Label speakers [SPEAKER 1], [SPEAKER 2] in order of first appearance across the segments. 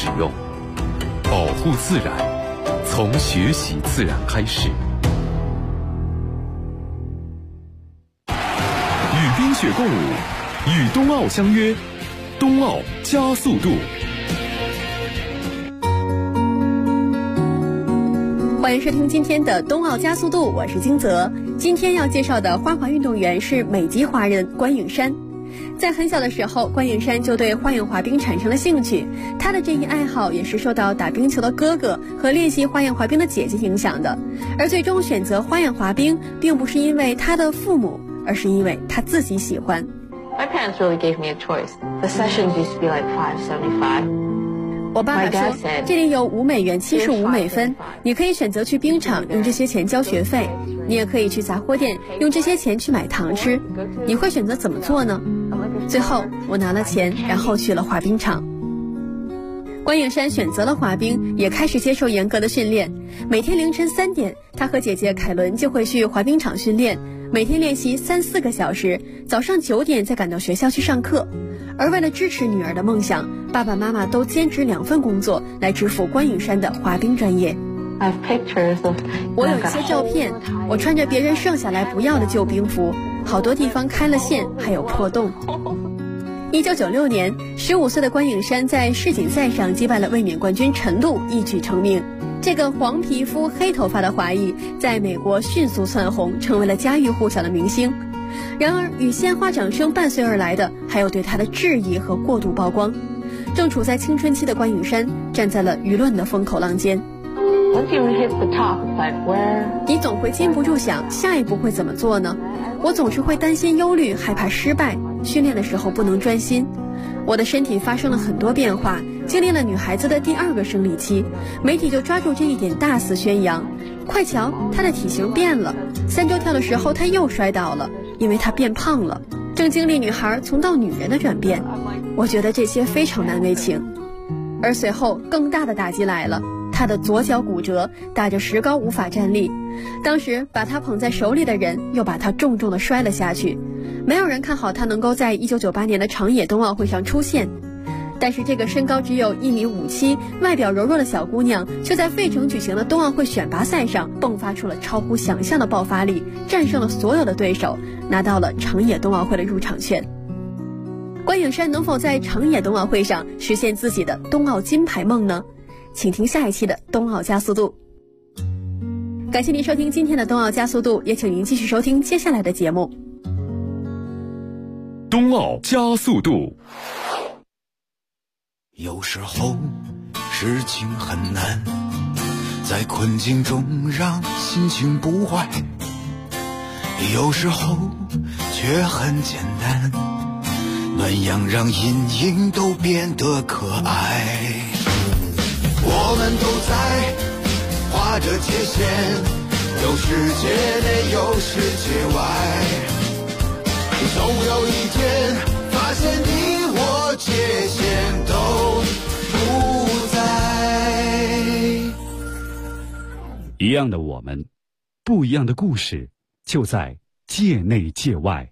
[SPEAKER 1] 使用。保护自然，从学习自然开始。与冰雪共舞，与冬奥相约，冬奥加速度。
[SPEAKER 2] 欢迎收听今天的冬奥加速度，我是金泽。今天要介绍的花滑运动员是美籍华人关颖珊。在很小的时候，关颖珊就对花样滑冰产生了兴趣。她的这一爱好也是受到打冰球的哥哥和练习花样滑冰的姐姐影响的。而最终选择花样滑冰，并不是因为她的父母，而是因为她自己喜欢。
[SPEAKER 3] My parents really gave me a choice. The sessions used to be like $5.75.
[SPEAKER 2] 我爸爸说，这里有$5 75美分，你可以选择去冰场用这些钱交学费，你也可以去杂货店用这些钱去买糖吃，你会选择怎么做呢？最后我拿了钱，然后去了滑冰场。关颖珊选择了滑冰，也开始接受严格的训练。每天凌晨3点，她和姐姐凯伦就会去滑冰场训练，每天练习3-4个小时，早上9点再赶到学校去上课。而为了支持女儿的梦想，爸爸妈妈都兼职2份工作来支付关颖珊的滑冰专业。我有一些照片，我穿着别人剩下来不要的旧冰服，好多地方开了线，还有破洞。1996年，15岁的关颖珊在世锦赛上击败了卫冕冠军陈露，一举成名。这个黄皮肤黑头发的华裔在美国迅速窜红，成为了家喻户晓的明星。然而与鲜花掌声伴随而来的，还有对她的质疑和过度曝光。正处在青春期的关颖珊站在了舆论的风口浪尖。你总会禁不住想，下一步会怎么做呢？我总是会担心忧虑，害怕失败，训练的时候不能专心。我的身体发生了很多变化，经历了女孩子的第2个生理期，媒体就抓住这一点大肆宣扬。快瞧，她的体型变了，3周跳的时候她又摔倒了，因为她变胖了，正经历女孩从到女人的转变。我觉得这些非常难为情。而随后更大的打击来了，她的左脚骨折，打着石膏无法站立。当时把她捧在手里的人又把她重重地摔了下去。没有人看好她能够在1998年的长野冬奥会上出现。但是这个身高只有1.57米、外表柔弱的小姑娘，却在费城举行的冬奥会选拔赛上迸发出了超乎想象的爆发力，战胜了所有的对手，拿到了长野冬奥会的入场券。关颖珊能否在长野冬奥会上实现自己的冬奥金牌梦呢？请听下一期的冬奥加速度。感谢您收听今天的冬奥加速度，也请您继续收听接下来的节目。
[SPEAKER 1] 冬奥加速度。
[SPEAKER 4] 有时候事情很难，在困境中让心情不坏，有时候却很简单，暖阳让阴影都变得可爱。我们都在画着界限，有世界内有世界外，总有一天发现你我界限都不在。
[SPEAKER 5] 一样的我们，不一样的故事，就在界内界外。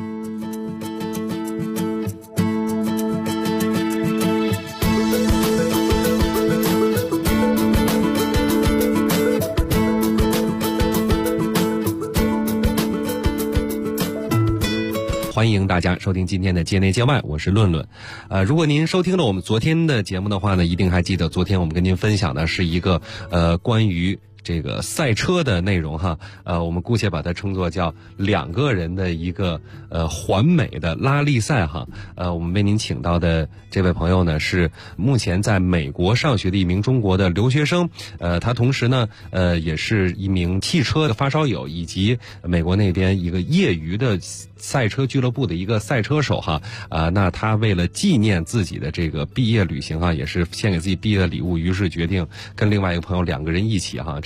[SPEAKER 6] 欢迎大家收听今天的界内界外，我是论论。如果您收听了我们昨天的节目的话呢，一定还记得昨天我们跟您分享的是一个关于这个赛车的内容哈，我们姑且把它称作叫2个人的一个环美的拉力赛哈。我们为您请到的这位朋友呢，是目前在美国上学的一名中国的留学生，他同时呢也是一名汽车的发烧友，以及美国那边一个业余的赛车俱乐部的一个赛车手哈。那他为了纪念自己的这个毕业旅行哈，也是献给自己毕业的礼物，于是决定跟另外一个朋友2个人一起哈，这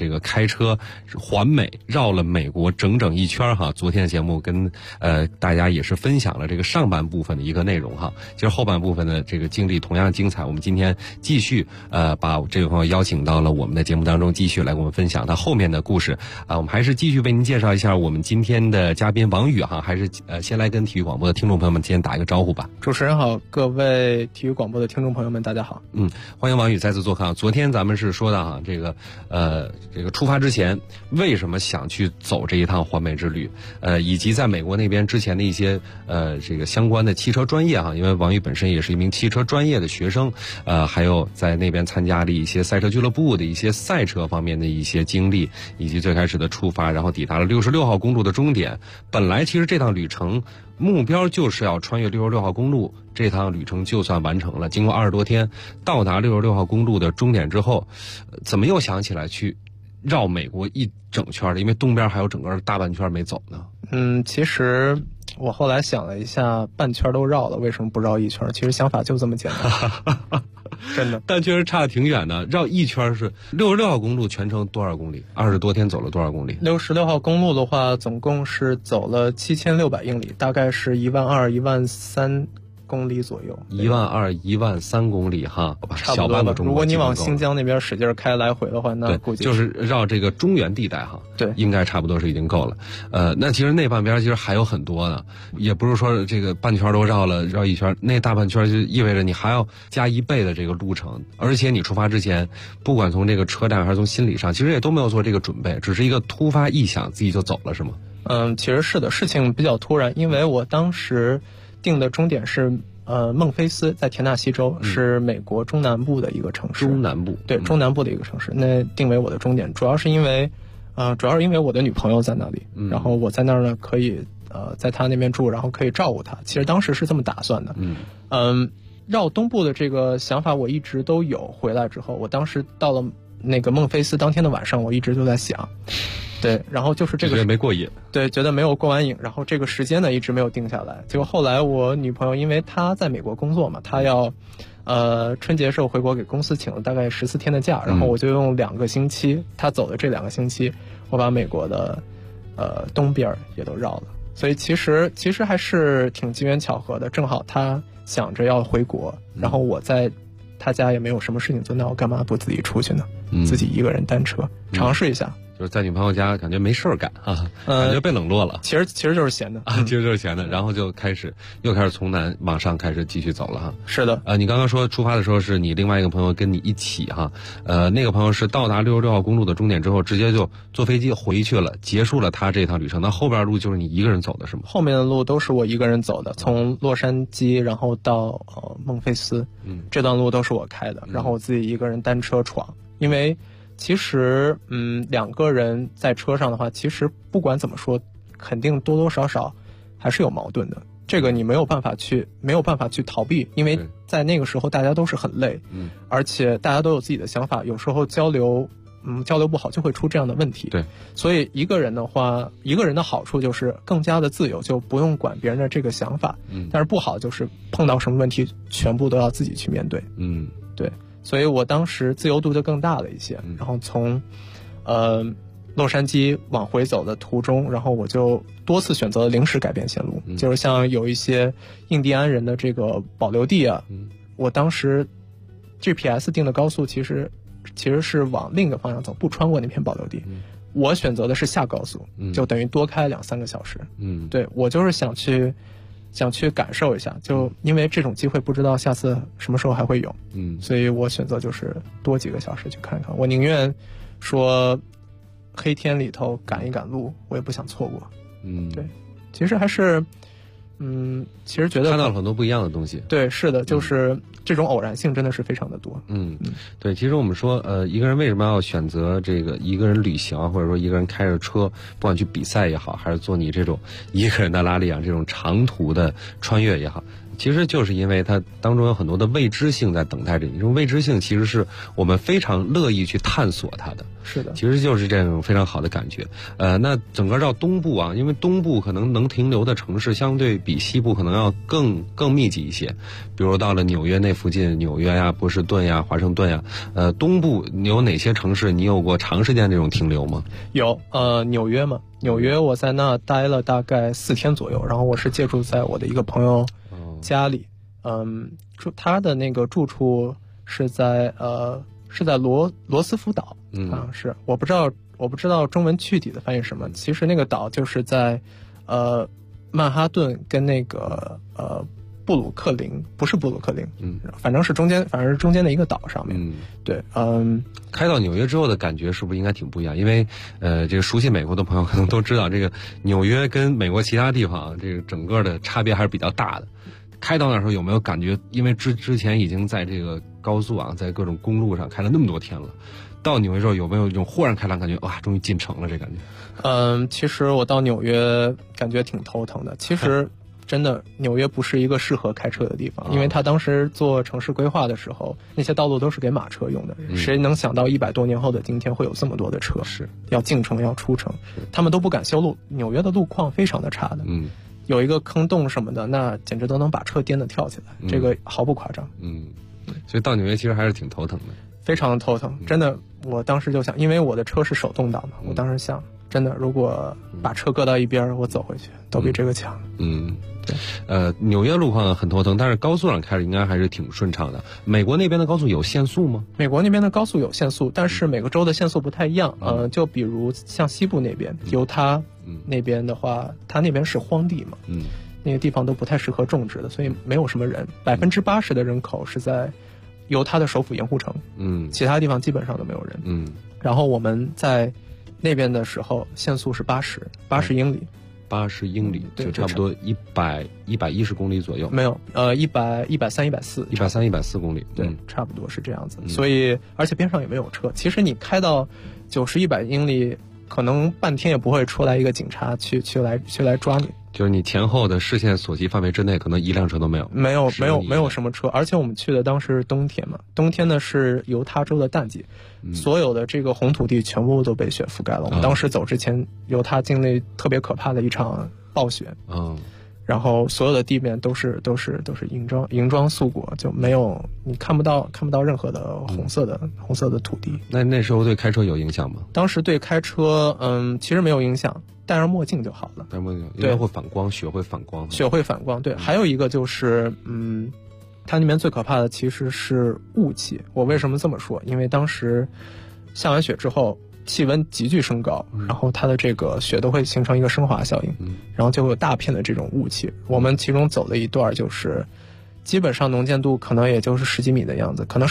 [SPEAKER 6] 这个开车环美绕了美国整整一圈哈。昨天的节目跟大家也是分享了这个上半部分的一个内容哈。其实后半部分的这个经历同样精彩，我们今天继续把这位朋友邀请到了我们的节目当中，继续来给我们分享他后面的故事啊。我们还是继续为您介绍一下我们今天的嘉宾王宇哈，还是先来跟体育广播的听众朋友们先打一个招呼吧。
[SPEAKER 7] 主持人好，各位体育广播的听众朋友们，大家好。
[SPEAKER 6] 欢迎王宇再次做客。昨天咱们是说到哈，这个出发之前为什么想去走这一趟环美之旅，以及在美国那边之前的一些这个相关的汽车专业哈，因为王宇本身也是一名汽车专业的学生，还有在那边参加了一些赛车俱乐部的一些赛车方面的一些经历，以及最开始的出发，然后抵达了66号公路的终点。本来其实这趟旅程目标就是要穿越66号公路，这趟旅程就算完成了。经过20多天到达66号公路的终点之后，怎么又想起来去绕美国一整圈的？因为东边还有整个大半圈没走呢。
[SPEAKER 7] 其实我后来想了一下，半圈都绕了，为什么不绕一圈？其实想法就这么简单。真的，
[SPEAKER 6] 但确实差得挺远的。绕一圈是66号公路全程多少公里？20多天走了多少公里
[SPEAKER 7] ？66号公路的话，总共是走了7600英里，大概是12000、13000公里左右。
[SPEAKER 6] 12000、13000公里哈，小半个中国。
[SPEAKER 7] 如果你往新疆那边使劲开来回的话，那估计
[SPEAKER 6] 就是绕这个中原地带哈，
[SPEAKER 7] 对，
[SPEAKER 6] 应该差不多是已经够了。那其实那半边其实还有很多呢，也不是说这个半圈都绕了，绕一圈，那大半圈就意味着你还要加1倍的这个路程，而且你出发之前，不管从这个车站还是从心理上，其实也都没有做这个准备，只是一个突发异想，自己就走了，是吗？
[SPEAKER 7] 其实是的，事情比较突然，因为我当时定的终点是孟菲斯，在田纳西州，是美国中南部的一个城市。
[SPEAKER 6] 中南部，
[SPEAKER 7] 对，中南部的一个城市。那定为我的终点，主要是因为我的女朋友在那里，然后我在那儿呢可以在她那边住，然后可以照顾她。其实当时是这么打算的。绕东部的这个想法我一直都有。回来之后，我当时到了那个孟菲斯当天的晚上，我一直就在想。对，然后就是这个
[SPEAKER 6] 没过瘾，
[SPEAKER 7] 对，觉得没有过完瘾，然后这个时间呢一直没有定下来。结果后来我女朋友因为她在美国工作嘛，她要春节时候回国给公司请了大概14天的假，然后我就用2个星期，她走的这2个星期，我把美国的东边也都绕了。所以其实还是挺机缘巧合的，正好她想着要回国，然后我在她家也没有什么事情做，那我干嘛不自己出去呢？自己一个人单车尝试一下。
[SPEAKER 6] 就是在女朋友家感觉没事儿干啊，感觉被冷落了。
[SPEAKER 7] 其实就是闲的
[SPEAKER 6] 其实就是闲的，然后就又开始从南往上开始继续走了哈。
[SPEAKER 7] 是的，
[SPEAKER 6] 你刚刚说出发的时候是你另外一个朋友跟你一起哈，那个朋友是到达66号公路的终点之后，直接就坐飞机回去了，结束了他这趟旅程。那后边路就是你一个人走的是吗？
[SPEAKER 7] 后面的路都是我一个人走的，从洛杉矶然后到孟菲斯，这段路都是我开的，然后我自己一个人单车闯，因为。其实，2个人在车上的话，其实不管怎么说，肯定多多少少还是有矛盾的。这个你没有办法去逃避，因为在那个时候大家都是很累，而且大家都有自己的想法，有时候交流不好就会出这样的问题。
[SPEAKER 6] 对，
[SPEAKER 7] 所以一个人的话，一个人的好处就是更加的自由，就不用管别人的这个想法。但是不好就是碰到什么问题，全部都要自己去面对。对。所以我当时自由度就更大了一些，然后从洛杉矶往回走的途中，然后我就多次选择了临时改变线路，就是像有一些印第安人的这个保留地啊，我当时 GPS 定的高速其实是往另一个方向走，不穿过那片保留地，我选择的是下高速，就等于多开2-3个小时。对，我就是想去感受一下，就因为这种机会不知道下次什么时候还会有，所以我选择就是多几个小时去看看。我宁愿说黑天里头赶一赶路，我也不想错过。对，其实还是其实觉得
[SPEAKER 6] 看到了很多不一样的东西。
[SPEAKER 7] 对，是的，就是这种偶然性真的是非常的多。
[SPEAKER 6] 对，其实我们说一个人为什么要选择这个一个人旅行，或者说一个人开着车，不管去比赛也好，还是做你这种一个人的拉力啊，这种长途的穿越也好， 其实就是因为它当中有很多的未知性在等待着你，这种未知性其实是我们非常乐意去探索它的。
[SPEAKER 7] 是的，
[SPEAKER 6] 其实就是这种非常好的感觉。那整个到东部啊，因为东部可能能停留的城市相对比西部可能要更密集一些，比如到了纽约那附近，纽约呀、波士顿呀、华盛顿呀，东部你有哪些城市你有过长时间这种停留吗？
[SPEAKER 7] 有，纽约嘛，纽约我在那待了大概4天左右，然后我是借住在我的一个朋友家里，他的那个住处是在罗斯福岛，是我不知道中文具体的翻译什么。其实那个岛就是在曼哈顿跟那个布鲁克林，不是布鲁克林，反正是中间的一个岛上面。对，
[SPEAKER 6] 开到纽约之后的感觉是不是应该挺不一样？因为这个熟悉美国的朋友可能都知道，这个纽约跟美国其他地方这个整个的差别还是比较大的。开到那时候有没有感觉？因为之前已经在这个高速啊，在各种公路上开了那么多天了，到纽约之后有没有一种豁然开朗感觉？哇，终于进城了这感觉？
[SPEAKER 7] 其实我到纽约感觉挺头疼的。其实真的纽约不是一个适合开车的地方，因为他当时做城市规划的时候，那些道路都是给马车用的。谁能想到100多年后的今天会有这么多的车？是要进城要出城，他们都不敢修路。纽约的路况非常的差的。有一个坑洞什么的，那简直都能把车颠得跳起来，这个毫不夸张。
[SPEAKER 6] 所以到纽约其实还是挺头疼的，
[SPEAKER 7] 非常头疼。真的，我当时就想，因为我的车是手动挡嘛，我当时想，真的，如果把车搁到一边，我走回去都比这个强。
[SPEAKER 6] 对。纽约路况很头疼，但是高速上开着应该还是挺顺畅的。美国那边的高速有限速吗？
[SPEAKER 7] 美国那边的高速有限速，但是每个州的限速不太一样。就比如像西部那边，犹他那边的话，它那边是荒地嘛，那个地方都不太适合种植的，所以没有什么人。80%的人口是在犹他的首府盐湖城，其他地方基本上都没有人。然后我们在那边的时候，限速是80英里。
[SPEAKER 6] 80英里就差不多110公里左右。
[SPEAKER 7] 没有，130、
[SPEAKER 6] 140公里。
[SPEAKER 7] 对，差不多是这样子。所以而且边上也没有车。其实你开到90、100英里，可能半天也不会出来一个警察去来抓你。
[SPEAKER 6] 就是你前后的视线所及范围之内，可能一辆车都没有。
[SPEAKER 7] 没有什么车。而且我们去的当时是冬天嘛，冬天呢是犹他州的淡季，所有的这个红土地全部都被雪覆盖了。我们当时走之前，犹他经历特别可怕的一场暴雪。然后所有的地面都是银装素裹，就没有，你看不到任何的红色的土地。
[SPEAKER 6] 那时候对开车有影响吗？
[SPEAKER 7] 当时对开车其实没有影响，戴上墨镜就好了。
[SPEAKER 6] 戴墨镜应该会反光，雪会反光。
[SPEAKER 7] 雪会反光，对。还有一个就是它那边最可怕的其实是雾气。我为什么这么说？因为当时下完雪之后，气温急剧升高，然后它的这个雪都会形成一个升华效应，然后就会有大片的这种雾气。我们其中走了一段，就是基本上能见度可能也就是10几米的样子，可能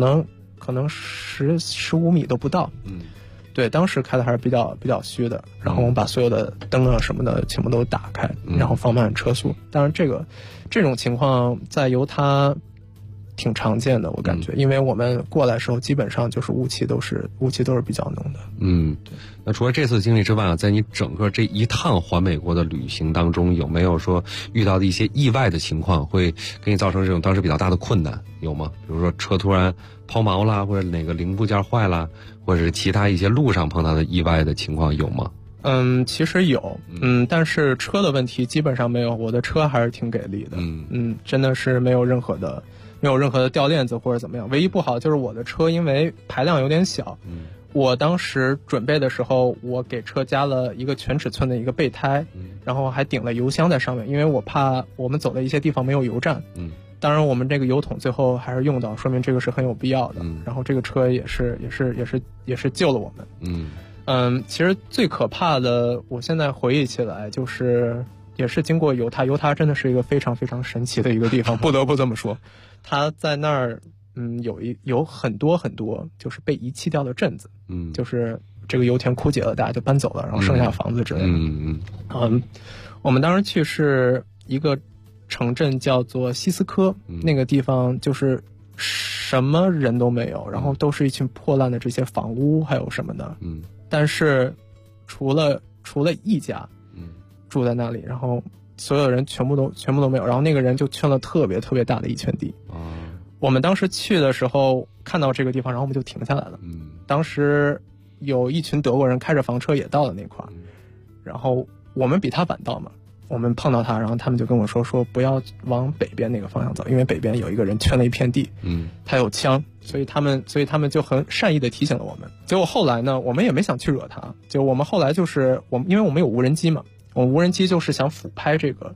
[SPEAKER 7] 15米都不到。对，当时开的还是比较虚的。然后我们把所有的灯啊什么的全部都打开，然后放慢车速。当然这种情况在犹他挺常见的，我感觉，因为我们过来的时候基本上就是雾气都是比较浓的。
[SPEAKER 6] 对。那除了这次经历之外啊，在你整个这一趟环美国的旅行当中，有没有说遇到的一些意外的情况，会给你造成这种当时比较大的困难，有吗？比如说车突然抛锚啦，或者哪个零部件坏啦，或者是其他一些路上碰到的意外的情况有吗？
[SPEAKER 7] 其实有，但是车的问题基本上没有，我的车还是挺给力的。真的是没有任何的掉链子或者怎么样。唯一不好就是我的车因为排量有点小，我当时准备的时候，我给车加了一个全尺寸的一个备胎，然后还顶了油箱在上面，因为我怕我们走的一些地方没有油站。当然我们这个油桶最后还是用到，说明这个是很有必要的。然后这个车也是救了我们。其实最可怕的，我现在回忆起来就是也是经过犹他真的是一个非常非常神奇的一个地方，不得不这么说。它在那儿有很多很多就是被遗弃掉的镇子，就是这个油田枯竭了，大家就搬走了，然后剩下房子之类的。我们当时去是一个城镇叫做西斯科，那个地方就是什么人都没有，然后都是一群破烂的这些房屋还有什么的。但是除了一家住在那里，然后所有人全部都没有，然后那个人就圈了特别特别大的一圈地。我们当时去的时候看到这个地方，然后我们就停下来了。当时有一群德国人开着房车也到了那块儿，然后我们比他晚到嘛，我们碰到他，然后他们就跟我说不要往北边那个方向走，因为北边有一个人圈了一片地，他有枪，所以他们就很善意的提醒了我们。结果后来呢，我们也没想去惹他，就我们后来就是因为我们有无人机嘛，我们无人机就是想俯拍这个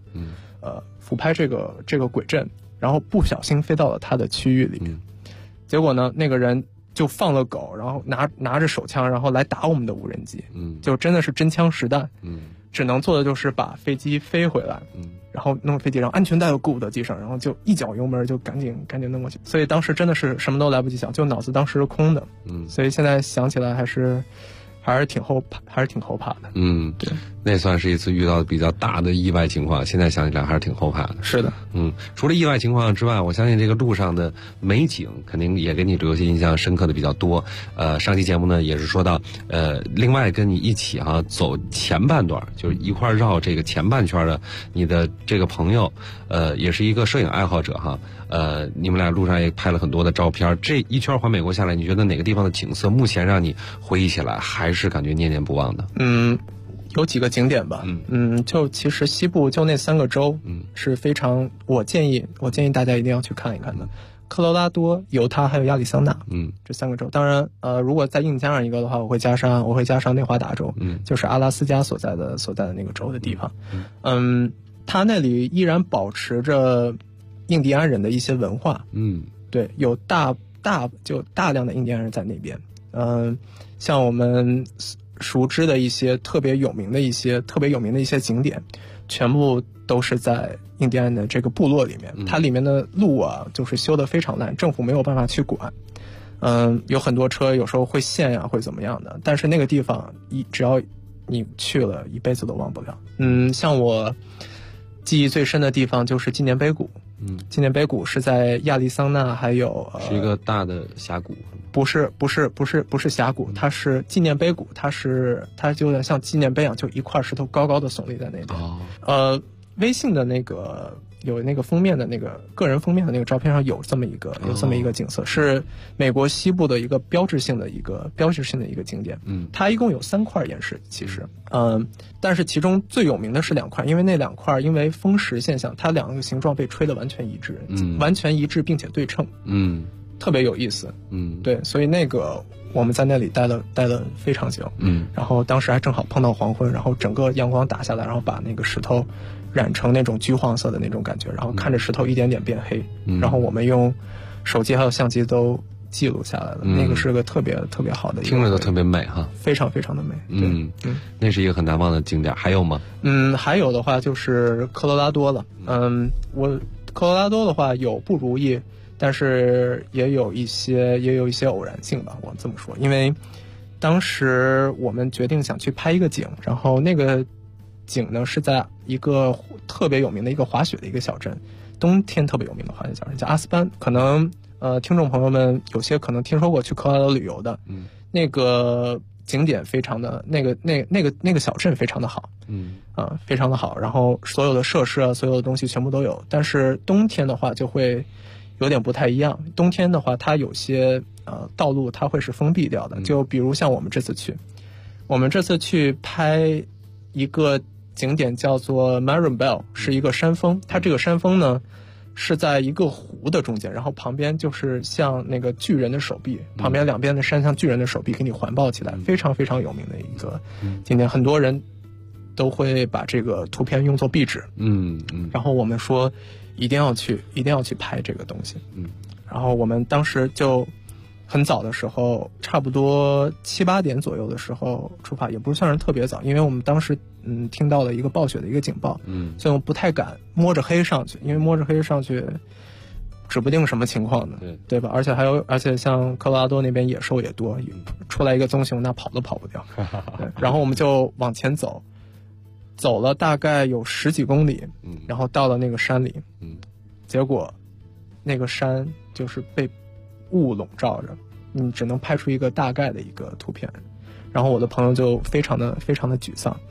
[SPEAKER 7] 轨阵，然后不小心飞到了他的区域里面，结果呢，那个人就放了狗，然后拿着手枪，然后来打我们的无人机，就真的是真枪实弹，只能做的就是把飞机飞回来，然后弄飞机，然后安全带又固在地上，然后就一脚油门就赶紧弄过去，所以当时真的是什么都来不及想，就脑子当时是空的，所以现在想起来还是挺后怕的。
[SPEAKER 6] 对，那算是一次遇到比较大的意外情况，现在想起来还是挺后怕的。
[SPEAKER 7] 是的，
[SPEAKER 6] 除了意外情况之外，我相信这个路上的美景肯定也给你留下印象深刻的比较多。上期节目呢也是说到，另外跟你一起走前半段，就是一块绕这个前半圈的你的这个朋友，也是一个摄影爱好者你们俩路上也拍了很多的照片。这一圈环美国下来，你觉得哪个地方的景色目前让你回忆起来还是感觉念念不忘的？
[SPEAKER 7] 有几个景点吧，就其实西部就那3个州，是非常我建议大家一定要去看一看的。科罗拉多、犹他还有亚利桑那，这3个州。当然，如果再硬加上一个的话，我会加上内华达州，就是阿拉斯加所在的那个州的地方。它那里依然保持着印第安人的一些文化，对，有大量的印第安人在那边。像我们熟知的一些特别有名的一些景点，全部都是在印第安的这个部落里面。它里面的路就是修得非常烂，政府没有办法去管。有很多车有时候会陷呀，会怎么样的。但是那个地方只要你去了，一辈子都忘不了。像我记忆最深的地方就是纪念碑谷。纪念碑谷是在亚利桑那，还有
[SPEAKER 6] 是一个大的峡谷。
[SPEAKER 7] 不是峡谷，它是纪念碑谷，它就有点像纪念碑一样，就一块石头高高的耸立在那边。微信的那个有那个封面的那个个人封面的那个照片上有这么一个景色，是美国西部的一个标志性的一个景点。它一共有3块岩石，其实，但是其中最有名的是2块，因为那2块因为风蚀现象，它2个形状被吹得完全一致，并且对称。特别有意思。对，所以那个我们在那里待了非常久。然后当时还正好碰到黄昏，然后整个阳光打下来，然后把那个石头染成那种橘黄色的那种感觉，然后看着石头一点点变黑。然后我们用手机还有相机都记录下来了。那个是个特别特别好的，
[SPEAKER 6] 听着都特别美哈，
[SPEAKER 7] 非常非常的美。
[SPEAKER 6] 那是一个很难忘的景点。还有吗？
[SPEAKER 7] 还有的话就是科罗拉多了。科罗拉多的话有不如意，但是也有一些偶然性吧，我这么说。因为当时我们决定想去拍一个景，然后那个景呢是在一个特别有名的一个滑雪的一个小镇，冬天特别有名的滑雪小镇叫阿斯班。可能听众朋友们有些可能听说过去科罗拉多旅游的，那个景点非常的那个小镇非常的好，非常的好，然后所有的设施所有的东西全部都有。但是冬天的话就会有点不太一样，冬天的话它有些道路它会是封闭掉的。就比如像我们这次去拍一个景点叫做 Marin Bell， 是一个山峰。它这个山峰呢是在一个湖的中间，然后旁边就是像那个巨人的手臂，旁边2边的山像巨人的手臂给你环抱起来，非常非常有名的一个景点。很多人都会把这个图片用作壁纸。然后我们说一定要去拍这个东西。然后我们当时就很早的时候，差不多7、8点左右的时候出发，也不算是特别早，因为我们当时听到了一个暴雪的一个警报，所以我们不太敢摸着黑上去，因为摸着黑上去指不定什么情况呢，对吧？而且像科罗拉多那边野兽也多，出来一个棕熊那跑都跑不掉。对，然后我们就往前走了大概有10几公里，然后到了那个山里，结果那个山就是被雾笼罩着，你只能拍出一个大概的一个图片。然后我的朋友就非常的沮丧，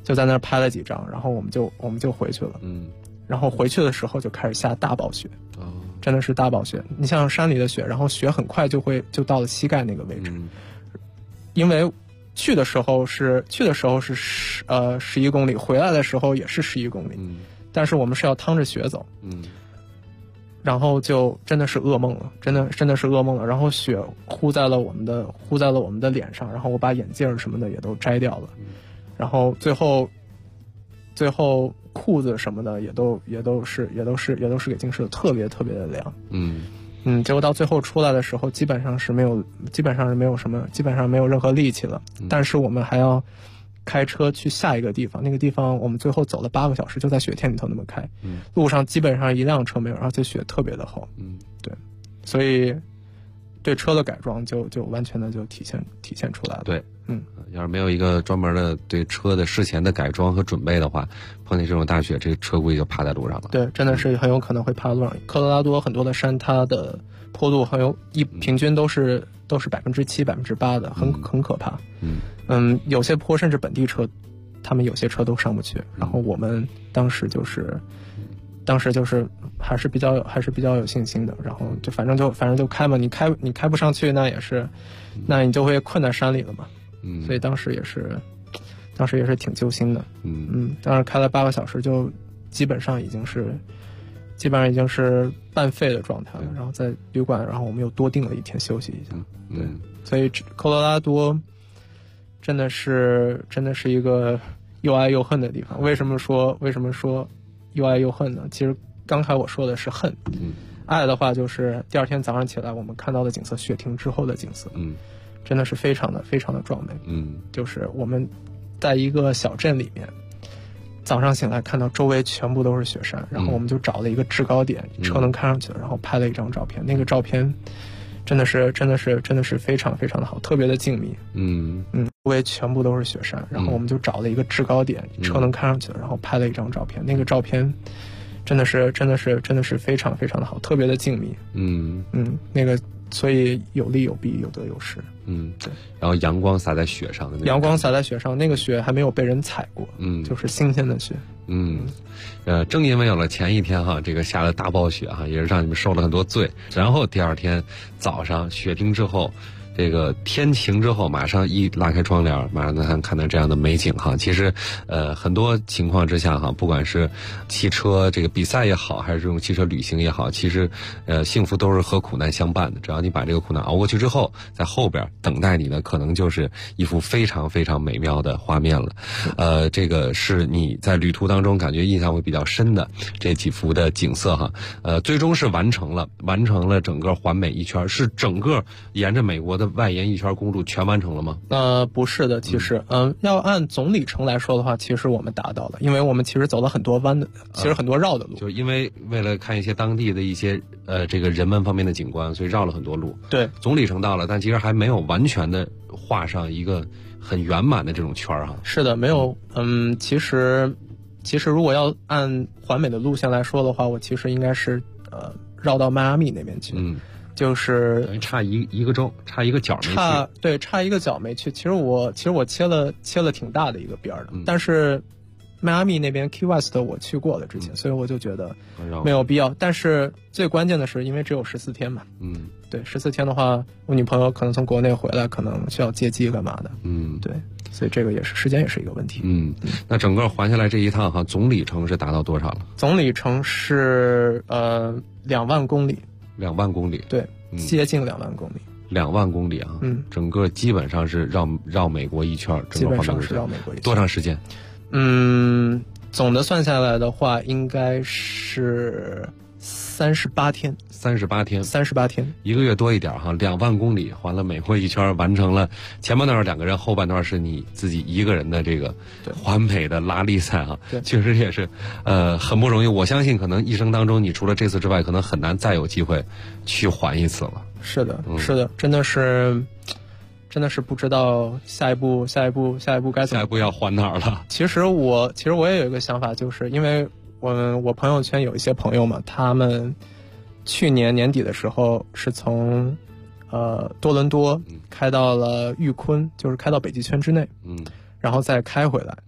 [SPEAKER 7] 就在那儿拍了几张，然后我们就回去了。然后回去的时候就开始下大暴雪，真的是大暴雪。你像山里的雪，然后雪很快就到了膝盖那个位置，因为去的时候是11公里，回来的时候也是11公里，但是我们是要趟着雪走，然后就真的是噩梦了，真的是噩梦了。然后雪糊在了我们的脸上，然后我把眼镜什么的也都摘掉了，然后最后裤子什么的也都是给浸湿的，特别特别的凉。结果到最后出来的时候，基本上是没有任何力气了。但是我们还要开车去下一个地方，那个地方我们最后走了8个小时，就在雪天里头那么开，路上基本上一辆车没有，而且雪特别的厚。对，所以对车的改装就完全的就体现出来了。
[SPEAKER 6] 对，要是没有一个专门的对车的事前的改装和准备的话，碰见这种大雪，这车估计就趴在路上了。
[SPEAKER 7] 对，真的是很有可能会趴在路上。科罗拉多很多的山，它的坡度平均都是7%、8%的，很可怕。有些坡甚至本地车，他们有些车都上不去。然后我们当时就是还是比较有信心的，然后反正就开嘛，你开不上去，那你就会困在山里了嘛。所以当时也是挺揪心的。当时开了8个小时，就基本上已经是半废的状态了。然后在旅馆，然后我们又多订了1天休息一下。对，所以科罗拉多真的是一个又爱又恨的地方。为什么说又爱又恨呢？其实刚才我说的是恨，爱的话就是第二天早上起来我们看到的景色，雪停之后的景色，真的是非常的壮美。就是我们在一个小镇里面，早上醒来看到周围全部都是雪山，然后我们就找了一个制高点，车能开上去了，然后拍了一张照片。那个照片真的是非常非常的好，特别的静谧。周围全部都是雪山，然后我们就找了一个制高点，车能开上去了，然后拍了一张照片。那个照片真的是非常非常的好，特别的静谧。那个所以有利有弊，有得有失。
[SPEAKER 6] 对。然后阳光洒在雪上的那个，
[SPEAKER 7] 阳光洒在雪上，那个雪还没有被人踩过，就是新鲜的雪。
[SPEAKER 6] 正因为有了前一天这个下了大暴雪也是让你们受了很多罪。然后第二天早上雪停之后，这个天晴之后，马上一拉开窗帘，马上能看到这样的美景其实很多情况之下不管是汽车这个比赛也好，还是这种汽车旅行也好，其实幸福都是和苦难相伴的。只要你把这个苦难熬过去之后，在后边等待你的可能就是一幅非常非常美妙的画面了。这个是你在旅途当中感觉印象会比较深的这几幅的景色最终是完成了整个环美一圈，是整个沿着美国的外沿一圈公路全完成了吗？
[SPEAKER 7] 不是的，其实要按总里程来说的话，其实我们达到了，因为我们其实走了很多弯的，其实很多绕的路，
[SPEAKER 6] 就因为为了看一些当地的一些这个人文方面的景观，所以绕了很多路。
[SPEAKER 7] 对，
[SPEAKER 6] 总里程到了，但其实还没有完全的画上一个很圆满的这种圈
[SPEAKER 7] 是的，没有。其实如果要按环美的路线来说的话，我其实应该是绕到迈阿密那边去。就是
[SPEAKER 6] 差一个州，差一个角没去。
[SPEAKER 7] 差一个角没去。其实我切了挺大的一个边的，但是迈阿密那边 Key West 我去过了之前，所以我就觉得没有必要。但是最关键的是，因为只有14天嘛，对，14天的话，我女朋友可能从国内回来，可能需要接机干嘛的，对，所以这个时间也是一个问题。
[SPEAKER 6] 那整个环下来这一趟总里程是达到多少了？
[SPEAKER 7] 总里程是2万公里。
[SPEAKER 6] 2万公里，
[SPEAKER 7] 对，接近2万公里。
[SPEAKER 6] 2万公里整个基本上是绕美国一圈，
[SPEAKER 7] 基本上是绕美国一圈。
[SPEAKER 6] 多长时间？
[SPEAKER 7] 总的算下来的话，应该是38天。38天
[SPEAKER 6] ，1个月多一点2万公里环了美国一圈，完成了前半段2个人，后半段是你自己一个人的这个环美的拉力赛确实也是很不容易。我相信可能一生当中，你除了这次之外，可能很难再有机会去环一次了。
[SPEAKER 7] 是的，是的，真的是不知道下一步该怎么，
[SPEAKER 6] 下一步要环哪儿了。
[SPEAKER 7] 其实我也有一个想法，就是因为我朋友圈有一些朋友嘛，他们去年年底的时候是从多伦多开到了玉昆，就是开到北极圈之内，然后再开回来，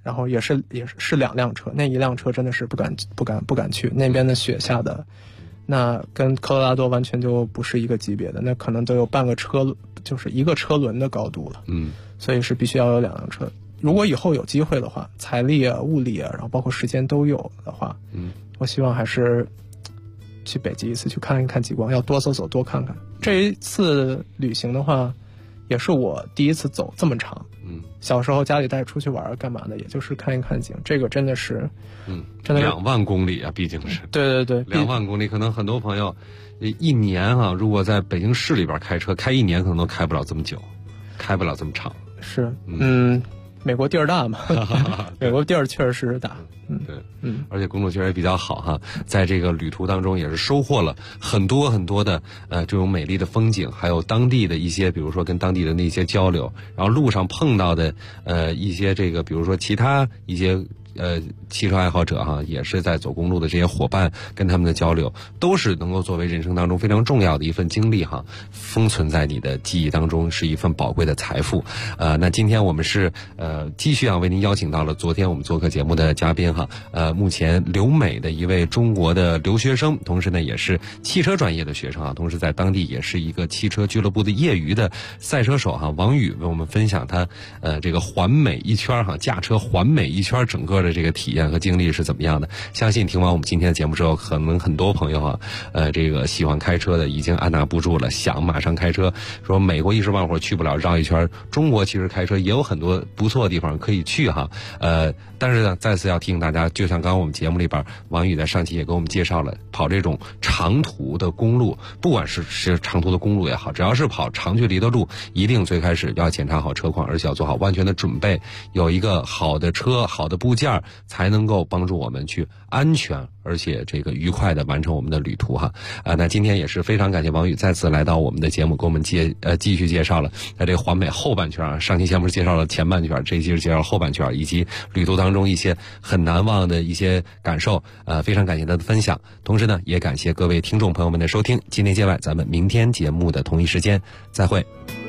[SPEAKER 7] 然后也是2辆车，那一辆车真的是不敢去，那边的雪下的，那跟科罗拉多完全就不是一个级别的，那可能都有半个车，就是一个车轮的高度了。所以是必须要有2辆车。如果以后有机会的话，财力啊、物力啊，然后包括时间都有的话，我希望还是去北极一次，去看一看极光，要多走走，多看看。这一次旅行的话，也是我第一次走这么长。小时候家里带出去玩干嘛的，也就是看一看景。这个真的是，
[SPEAKER 6] 真的2万公里啊，毕竟是。
[SPEAKER 7] 对
[SPEAKER 6] ，2万公里，可能很多朋友1年啊，如果在北京市里边开车开1年，可能都开不了这么久，开不了这么长。
[SPEAKER 7] 是，美国地儿大嘛，美国地儿确实是大。
[SPEAKER 6] 对，而且公路确实也比较好哈，在这个旅途当中也是收获了很多很多的这种美丽的风景，还有当地的一些，比如说跟当地的那些交流，然后路上碰到的一些这个，比如说其他一些汽车爱好者哈，也是在走公路的这些伙伴跟他们的交流，都是能够作为人生当中非常重要的一份经历哈，封存在你的记忆当中，是一份宝贵的财富。那今天我们是继续为您邀请到了昨天我们做客节目的嘉宾哈，目前留美的一位中国的留学生，同时呢也是汽车专业的学生啊，同时在当地也是一个汽车俱乐部的业余的赛车手哈，王宇为我们分享他这个环美一圈哈，驾车环美一圈整个的这个体验和经历是怎么样的。相信听完我们今天的节目之后，可能很多朋友啊这个喜欢开车的已经按捺不住了，想马上开车，说美国一时半会儿去不了，绕一圈，中国其实开车也有很多不错的地方可以去哈。但是呢再次要提醒大家，就像刚刚我们节目里边王宇在上期也给我们介绍了，跑这种长途的公路，不管是长途的公路也好，只要是跑长距离的路，一定最开始要检查好车况，而且要做好万全的准备，有一个好的车好的部件，才能够帮助我们去安全而且这个愉快的完成我们的旅途哈。那今天也是非常感谢王宇再次来到我们的节目，给我们继续介绍了这个环美后半圈啊。上期节目介绍了前半圈，这期是介绍后半圈，以及旅途当中一些很难忘的一些感受。非常感谢他的分享，同时呢也感谢各位听众朋友们的收听。今天节外，咱们明天节目的同一时间再会。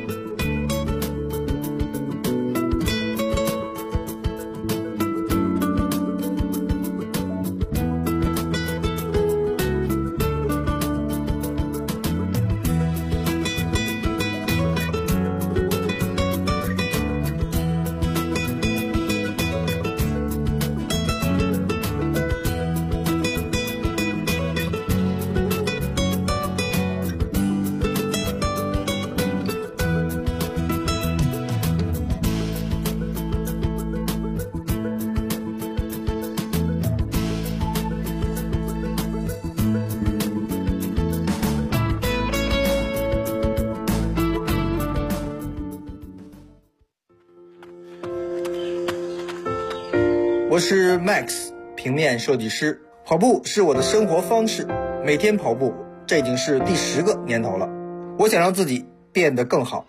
[SPEAKER 8] 我是 Max， 平面设计师。跑步是我的生活方式，每天跑步，这已经是第10个年头了。我想让自己变得更好。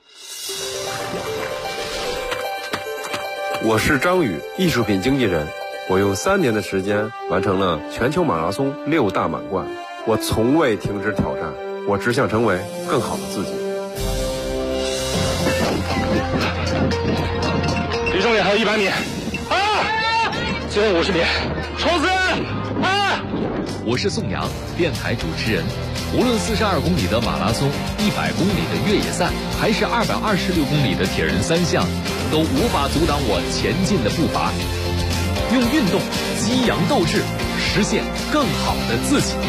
[SPEAKER 9] 我是张宇，艺术品经纪人。我用3年的时间完成了全球马拉松6大满贯。我从未停止挑战，我只想成为更好的自己。
[SPEAKER 10] 离终点还有100米。最后50米，冲刺！
[SPEAKER 11] 我是宋阳，电台主持人。无论42公里的马拉松、100公里的越野赛，还是226公里的铁人3项，都无法阻挡我前进的步伐。用运动激扬斗志，实现更好的自己。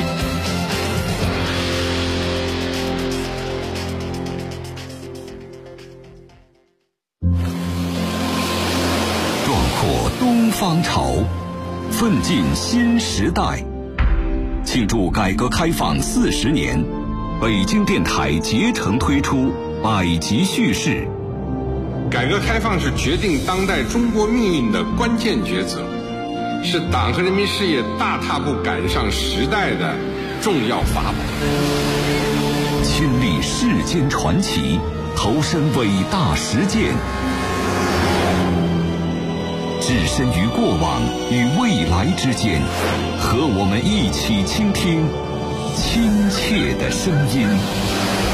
[SPEAKER 1] 东方潮，奋进新时代。庆祝改革开放40年，北京电台竭诚推出百集叙事。
[SPEAKER 12] 改革开放是决定当代中国命运的关键抉择，是党和人民事业大踏步赶上时代的重要法宝。
[SPEAKER 1] 亲历世间传奇，投身伟大实践，置身于过往与未来之间，和我们一起倾听亲切的声音。